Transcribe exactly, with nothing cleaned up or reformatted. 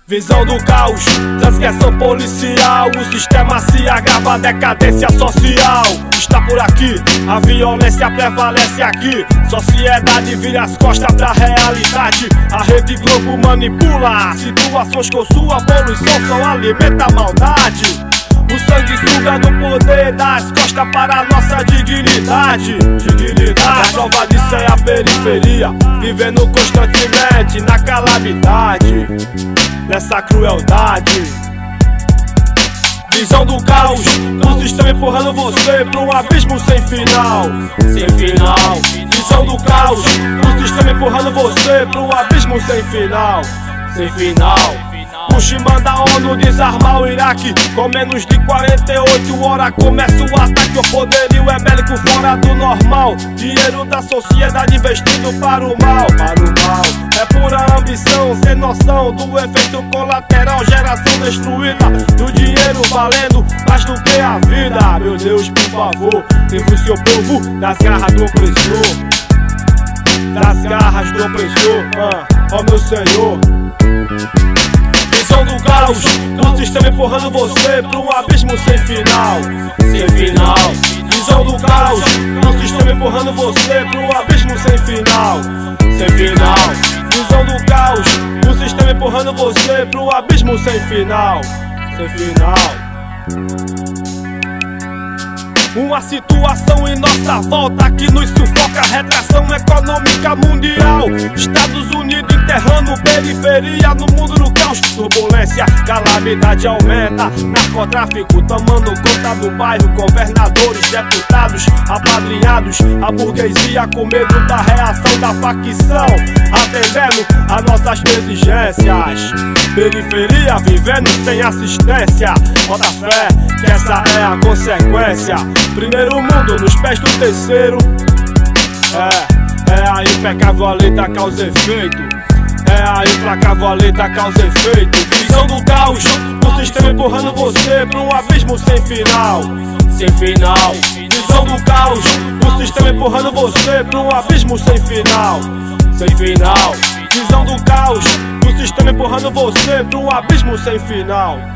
Visão do caos, transgressão policial. O sistema se agrava, a decadência social está por aqui, a violência prevalece aqui. Sociedade vira as costas pra realidade. A Rede Globo manipula situações com sua poluição, só alimenta a maldade. O sangue suga do poder das costas para a nossa dignidade. Dignidade, a prova disso é a periferia, vivendo constantemente na calamidade, nessa crueldade. Visão do caos, o sistema empurrando você pra um abismo sem final. Sem final. Visão do caos, o sistema empurrando você pra um abismo sem final. Sem final. Bush manda a ONU desarmar o Iraque. Com menos de quarenta e oito horas começa o ataque. O poderio é bélico fora do normal. Dinheiro da sociedade investido para o mal. Para o mal. É pura ambição, sem noção do efeito colateral. Geração destruída, do dinheiro valendo mais do que a vida. Meu Deus, por favor, livre o seu povo das garras do opressor. Das garras do opressor, ah, ó meu Senhor. Visão do caos, o sistema empurrando você pra um abismo sem final. Sem final. Visão do caos, o sistema empurrando você pra um abismo sem final. Sem final. Visão do caos, o sistema empurrando você pra um abismo sem final. Sem final. Uma situação em nossa volta que nos sufoca. Retração econômica mundial. Estados Unidos enterrando periferia no mundo do caos. Turbulência, calamidade aumenta. Narcotráfico tomando conta do bairro. Governadores, deputados, apadrinhados. A burguesia com medo da reação da facção, atendendo a nossas exigências. Periferia vivendo sem assistência. Bota fé que essa é a consequência. Primeiro mundo nos pés do terceiro. É, é a impecável lei da causa e efeito. É a implacável lei da causa e efeito. Visão do caos, o sistema empurrando você pra um abismo sem final. Sem final. Visão do caos, o sistema empurrando você pra um abismo sem final. Sem final. Visão do caos, o sistema empurrando você pra um abismo sem final.